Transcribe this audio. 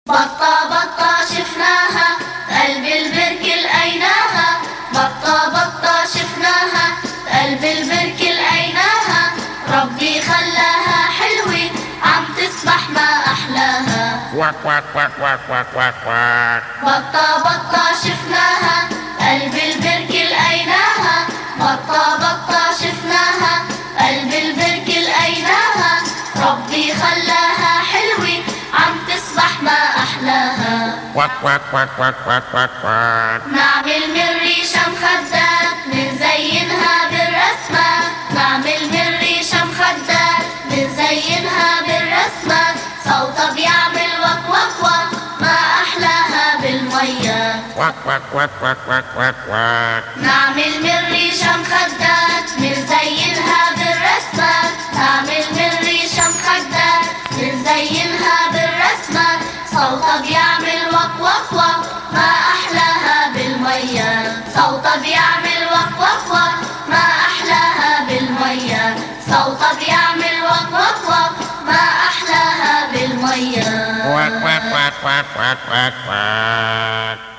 بطة بطة شفناها قلب البرك لقيناها، بطة بطة شفناها قلب البرك لقيناها، ربي خلاها حلوة عم تسبح ما أحلاها. كواك كواك كواك كواك كواك كواك كواك. بطة بطة شفناها قلب البرك لقيناها، بطة بطة شفناها قلب البرك لقيناها، ربي خلاها حلوة عم تسبح ما أحلاها. كواك كواك كواك كواك كواك كواك كواك. نعمل من ريشة مخدات منزينها بالرسمات، نعمل من ريشة مخدات منزينها بالرسمات، صوتها بيعمل وك وك وك ما أحلاها بالمية. كواك كواك كواك كواك كواك كواك كواك. نعمل من ريشة مخدات منزينها بالرسمات، نعمل من ريشة مخدات منزينها بالرسمات، صوتها بيعمل وك وك وك ما أحلاها بالمية. صوتها بيعمل وك وك وك ما أحلاها بالمية، صوتها بيعمل وك وك وك ما أحلاها بالمية. كواك كواك كواك كواك كواك كواك كواك.